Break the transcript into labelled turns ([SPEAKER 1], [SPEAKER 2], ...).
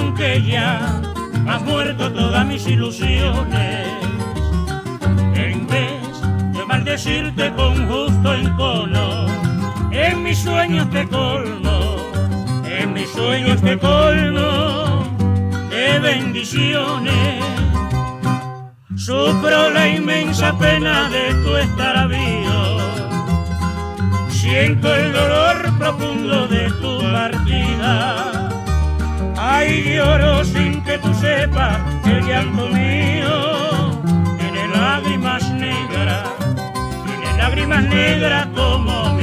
[SPEAKER 1] aunque ya has muerto todas mis ilusiones. En vez de maldecirte con justo encono, en mis sueños te colmo, en mis sueños te colmo de bendiciones. Sufro la inmensa pena de tu extravío, siento el dolor profundo de tu partida. Ay, lloro sin que tú sepas que el llanto mío tiene lágrimas negras como